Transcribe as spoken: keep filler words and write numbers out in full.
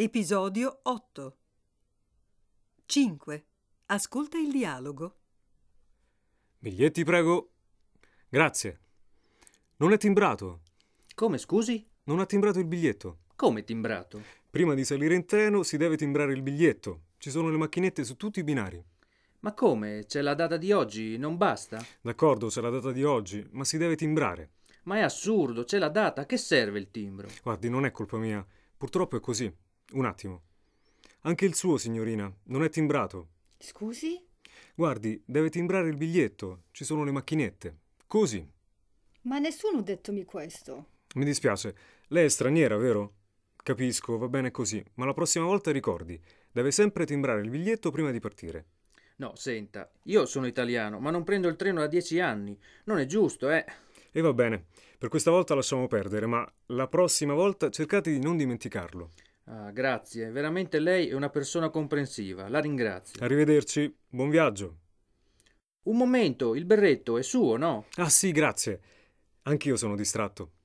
Episodio otto. cinque. Ascolta il dialogo. Biglietti, prego. Grazie. Non è timbrato. Come, scusi? Non ha timbrato il biglietto. Come timbrato? Prima di salire in treno si deve timbrare il biglietto. Ci sono le macchinette su tutti i binari. Ma come? C'è la data di oggi, non basta? D'accordo, c'è la data di oggi, ma si deve timbrare. Ma è assurdo, c'è la data, a che serve il timbro? Guardi, non è colpa mia. Purtroppo è così. Un attimo. Anche il suo, signorina, non è timbrato. Scusi? Guardi, deve timbrare il biglietto. Ci sono le macchinette. Così. Ma nessuno ha dettomi questo. Mi dispiace. Lei è straniera, vero? Capisco, va bene così, ma la prossima volta ricordi, deve sempre timbrare il biglietto prima di partire. No, senta, io sono italiano, ma non prendo il treno da dieci anni. Non è giusto, eh? E va bene, per questa volta lasciamo perdere, ma la prossima volta cercate di non dimenticarlo. Ah, grazie, veramente lei è una persona comprensiva, la ringrazio. Arrivederci, buon viaggio. Un momento, il berretto è suo, no? Ah sì, grazie. Anch'io sono distratto.